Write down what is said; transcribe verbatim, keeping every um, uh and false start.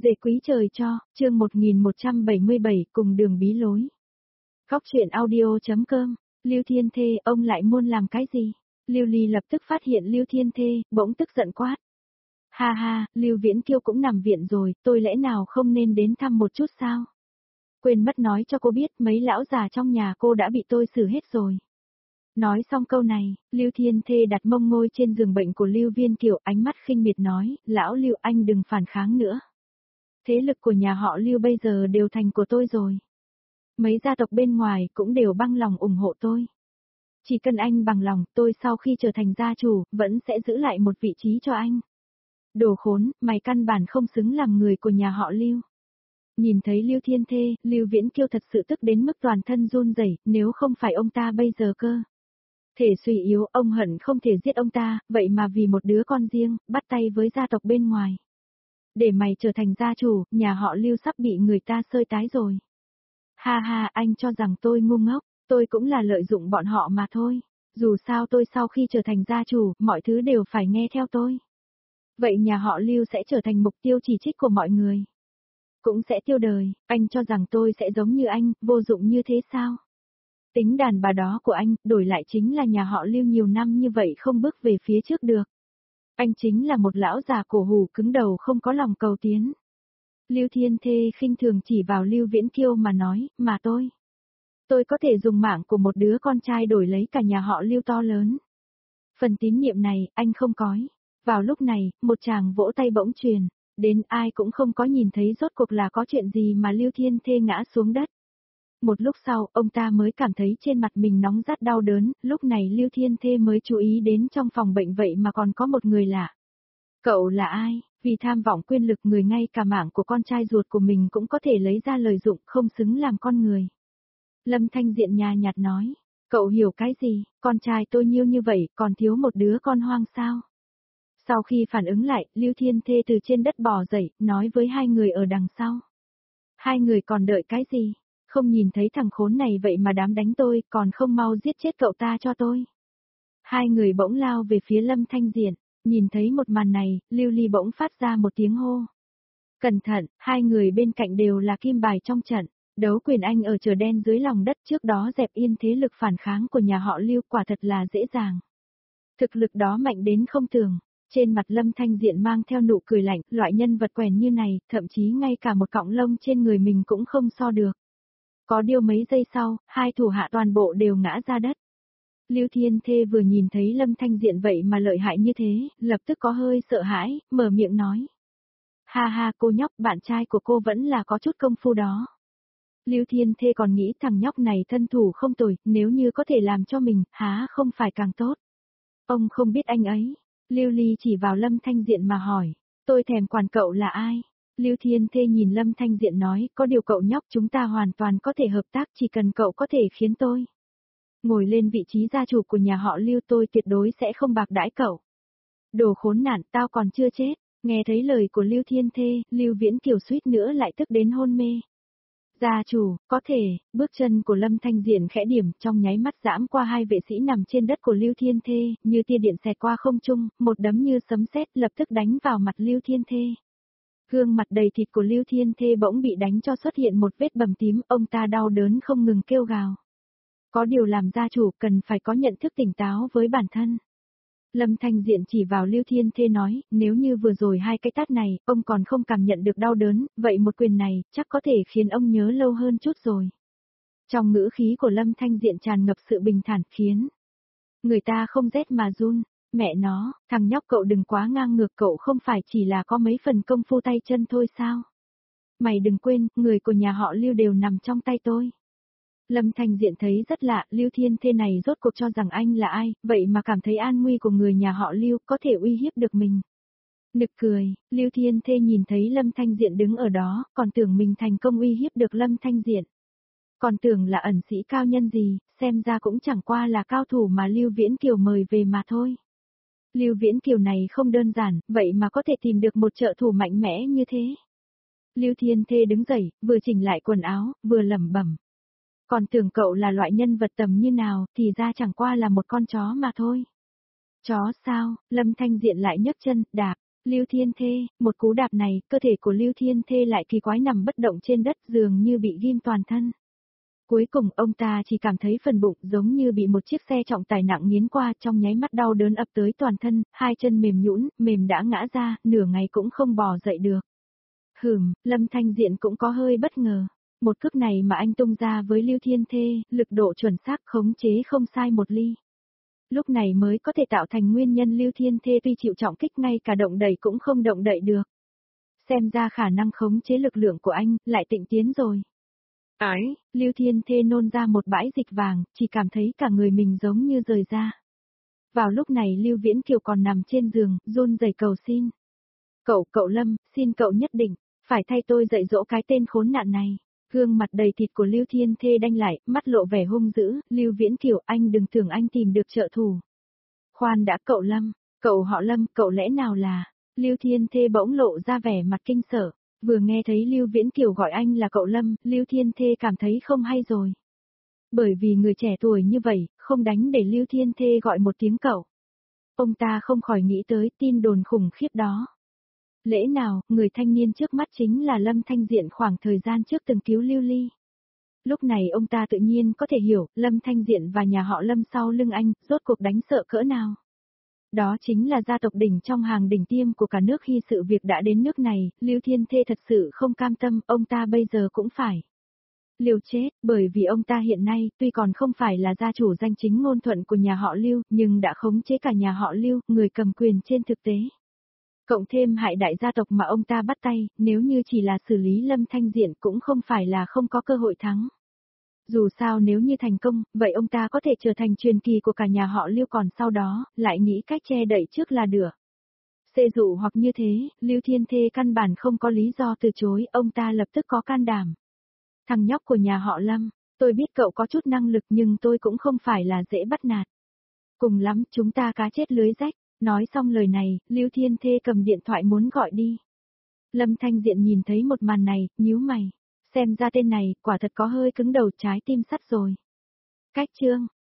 Dễ quý trời cho, chương một nghìn một trăm bảy mươi bảy cùng đường bí lối. Góc truyện audio.com, Lưu Thiên Thê, ông lại muốn làm cái gì? Lưu Ly lập tức phát hiện Lưu Thiên Thê, bỗng tức giận quát. Ha ha, Lưu Viễn Kiêu cũng nằm viện rồi, tôi lẽ nào không nên đến thăm một chút sao? Quên mất nói cho cô biết mấy lão già trong nhà cô đã bị tôi xử hết rồi. Nói xong câu này, Lưu Thiên Thê đặt mông ngồi trên giường bệnh của Lưu Viên Kiều, ánh mắt khinh miệt nói, lão Lưu anh đừng phản kháng nữa. Thế lực của nhà họ Lưu bây giờ đều thành của tôi rồi. Mấy gia tộc bên ngoài cũng đều băng lòng ủng hộ tôi. Chỉ cần anh bằng lòng, tôi sau khi trở thành gia chủ, vẫn sẽ giữ lại một vị trí cho anh. Đồ khốn, mày căn bản không xứng làm người của nhà họ Lưu. Nhìn thấy Lưu Thiên Thê, Lưu Viễn Kiêu thật sự tức đến mức toàn thân run rẩy, nếu không phải ông ta bây giờ cơ. Thể suy yếu, ông hận không thể giết ông ta, vậy mà vì một đứa con riêng, bắt tay với gia tộc bên ngoài. Để mày trở thành gia chủ, nhà họ Lưu sắp bị người ta xơi tái rồi. Ha ha, anh cho rằng tôi ngu ngốc, tôi cũng là lợi dụng bọn họ mà thôi. Dù sao tôi sau khi trở thành gia chủ, mọi thứ đều phải nghe theo tôi. Vậy nhà họ Lưu sẽ trở thành mục tiêu chỉ trích của mọi người. Cũng sẽ tiêu đời, anh cho rằng tôi sẽ giống như anh, vô dụng như thế sao? Tính đàn bà đó của anh, đổi lại chính là nhà họ Lưu nhiều năm như vậy không bước về phía trước được. Anh chính là một lão già cổ hủ cứng đầu không có lòng cầu tiến. Lưu Thiên Thê khinh thường chỉ vào Lưu Viễn Kiêu mà nói, mà tôi. Tôi có thể dùng mạng của một đứa con trai đổi lấy cả nhà họ Lưu to lớn. Phần tín nhiệm này, anh không có. Vào lúc này, một chàng vỗ tay bỗng truyền, đến ai cũng không có nhìn thấy rốt cuộc là có chuyện gì mà Lưu Thiên Thê ngã xuống đất. Một lúc sau, ông ta mới cảm thấy trên mặt mình nóng rát đau đớn, lúc này Lưu Thiên Thê mới chú ý đến trong phòng bệnh vậy mà còn có một người lạ. Cậu là ai? Vì tham vọng quyền lực người ngay cả mạng của con trai ruột của mình cũng có thể lấy ra lợi dụng, không xứng làm con người. Lâm Thanh Diện nhàn nhạt nói, cậu hiểu cái gì, con trai tôi nhiêu như vậy, còn thiếu một đứa con hoang sao? Sau khi phản ứng lại, Lưu Thiên Thê từ trên đất bò dậy, nói với hai người ở đằng sau. Hai người còn đợi cái gì? Không nhìn thấy thằng khốn này vậy mà dám đánh tôi, còn không mau giết chết cậu ta cho tôi. Hai người bỗng lao về phía Lâm Thanh Diện, nhìn thấy một màn này, Lưu Ly bỗng phát ra một tiếng hô. Cẩn thận, hai người bên cạnh đều là kim bài trong trận, đấu quyền anh ở chợ đen dưới lòng đất trước đó dẹp yên thế lực phản kháng của nhà họ Lưu quả thật là dễ dàng. Thực lực đó mạnh đến không tưởng. Trên mặt Lâm Thanh Diện mang theo nụ cười lạnh, loại nhân vật quèn như này, thậm chí ngay cả một cọng lông trên người mình cũng không so được. Có điều mấy giây sau, hai thủ hạ toàn bộ đều ngã ra đất. Lưu Thiên Thê vừa nhìn thấy Lâm Thanh Diện vậy mà lợi hại như thế, lập tức có hơi sợ hãi, mở miệng nói. Ha ha cô nhóc, bạn trai của cô vẫn là có chút công phu đó. Lưu Thiên Thê còn nghĩ thằng nhóc này thân thủ không tồi, nếu như có thể làm cho mình, há không phải càng tốt. Ông không biết anh ấy. Lưu Ly chỉ vào Lâm Thanh Diện mà hỏi, tôi thèm quản cậu là ai? Lưu Thiên Thê nhìn Lâm Thanh Diện nói, có điều cậu nhóc chúng ta hoàn toàn có thể hợp tác chỉ cần cậu có thể khiến tôi ngồi lên vị trí gia chủ của nhà họ Lưu, tôi tuyệt đối sẽ không bạc đãi cậu. Đồ khốn nạn, tao còn chưa chết. Nghe thấy lời của Lưu Thiên Thê, Lưu Viễn Kiều suýt nữa lại tức đến hôn mê. Gia chủ, có thể, bước chân của Lâm Thanh Diện khẽ điểm, trong nháy mắt giãm qua hai vệ sĩ nằm trên đất của Lưu Thiên Thê, như tia điện xẹt qua không trung, một đấm như sấm sét lập tức đánh vào mặt Lưu Thiên Thê. Gương mặt đầy thịt của Lưu Thiên Thê bỗng bị đánh cho xuất hiện một vết bầm tím, ông ta đau đớn không ngừng kêu gào. Có điều làm gia chủ cần phải có nhận thức tỉnh táo với bản thân. Lâm Thanh Diện chỉ vào Lưu Thiên Thê nói, nếu như vừa rồi hai cái tát này, ông còn không cảm nhận được đau đớn, vậy một quyền này, chắc có thể khiến ông nhớ lâu hơn chút rồi. Trong ngữ khí của Lâm Thanh Diện tràn ngập sự bình thản, khiến người ta không rét mà run. Mẹ nó, thằng nhóc cậu đừng quá ngang ngược, cậu không phải chỉ là có mấy phần công phu tay chân thôi sao? Mày đừng quên, người của nhà họ Lưu đều nằm trong tay tôi. Lâm Thanh Diện thấy rất lạ, Lưu Thiên Thê này rốt cuộc cho rằng anh là ai, vậy mà cảm thấy an nguy của người nhà họ Lưu có thể uy hiếp được mình. Nực cười, Lưu Thiên Thê nhìn thấy Lâm Thanh Diện đứng ở đó, còn tưởng mình thành công uy hiếp được Lâm Thanh Diện. Còn tưởng là ẩn sĩ cao nhân gì, xem ra cũng chẳng qua là cao thủ mà Lưu Viễn Kiều mời về mà thôi. Lưu Viễn Kiều này không đơn giản, vậy mà có thể tìm được một trợ thủ mạnh mẽ như thế. Lưu Thiên Thê đứng dậy, vừa chỉnh lại quần áo, vừa lẩm bẩm. Còn tưởng cậu là loại nhân vật tầm như nào, thì ra chẳng qua là một con chó mà thôi. Chó sao? Lâm Thanh Diện lại nhấc chân, đạp. Lưu Thiên Thê, một cú đạp này, cơ thể của Lưu Thiên Thê lại kỳ quái nằm bất động trên đất dường như bị ghim toàn thân. Cuối cùng ông ta chỉ cảm thấy phần bụng giống như bị một chiếc xe trọng tải nặng nghiến qua, trong nháy mắt đau đớn ập tới toàn thân, hai chân mềm nhũn, mềm đã ngã ra, nửa ngày cũng không bò dậy được. Hừm, Lâm Thanh Diện cũng có hơi bất ngờ. Một cước này mà anh tung ra với Lưu Thiên Thê, lực độ chuẩn xác khống chế không sai một ly. Lúc này mới có thể tạo thành nguyên nhân Lưu Thiên Thê tuy chịu trọng kích ngay cả động đẩy cũng không động đậy được. Xem ra khả năng khống chế lực lượng của anh lại tịnh tiến rồi. Ái, Lưu Thiên Thê nôn ra một bãi dịch vàng, chỉ cảm thấy cả người mình giống như rời ra. Vào lúc này Lưu Viễn Kiều còn nằm trên giường, run rẩy cầu xin. Cậu, cậu Lâm, xin cậu nhất định, phải thay tôi dạy dỗ cái tên khốn nạn này. Gương mặt đầy thịt của Lưu Thiên Thê đanh lại, mắt lộ vẻ hung dữ, Lưu Viễn Kiều anh đừng tưởng anh tìm được trợ thủ. Khoan đã cậu Lâm, cậu họ Lâm, cậu lẽ nào là... Lưu Thiên Thê bỗng lộ ra vẻ mặt kinh sợ, vừa nghe thấy Lưu Viễn Kiều gọi anh là cậu Lâm, Lưu Thiên Thê cảm thấy không hay rồi. Bởi vì người trẻ tuổi như vậy, không đánh để Lưu Thiên Thê gọi một tiếng cậu. Ông ta không khỏi nghĩ tới tin đồn khủng khiếp đó. Lẽ nào, người thanh niên trước mắt chính là Lâm Thanh Diện khoảng thời gian trước từng cứu Lưu Ly. Lúc này ông ta tự nhiên có thể hiểu, Lâm Thanh Diện và nhà họ Lâm sau lưng anh, rốt cuộc đánh sợ cỡ nào. Đó chính là gia tộc đỉnh trong hàng đỉnh tiêm của cả nước khi sự việc đã đến nước này, Lưu Thiên Thê thật sự không cam tâm, ông ta bây giờ cũng phải liều chết, bởi vì ông ta hiện nay, tuy còn không phải là gia chủ danh chính ngôn thuận của nhà họ Lưu, nhưng đã khống chế cả nhà họ Lưu, người cầm quyền trên thực tế. Cộng thêm hại đại gia tộc mà ông ta bắt tay, nếu như chỉ là xử lý Lâm Thanh Diện cũng không phải là không có cơ hội thắng. Dù sao nếu như thành công, vậy ông ta có thể trở thành truyền kỳ của cả nhà họ Lưu, còn sau đó, lại nghĩ cách che đậy trước là được. Xê dụ hoặc như thế, Lưu Thiên Thê căn bản không có lý do từ chối, ông ta lập tức có can đảm. Thằng nhóc của nhà họ Lâm, tôi biết cậu có chút năng lực nhưng tôi cũng không phải là dễ bắt nạt. Cùng lắm chúng ta cá chết lưới rách. Nói xong lời này, Lưu Thiên Thê cầm điện thoại muốn gọi đi. Lâm Thanh Diện nhìn thấy một màn này, nhíu mày. Xem ra tên này, quả thật có hơi cứng đầu trái tim sắt rồi. Cách chương.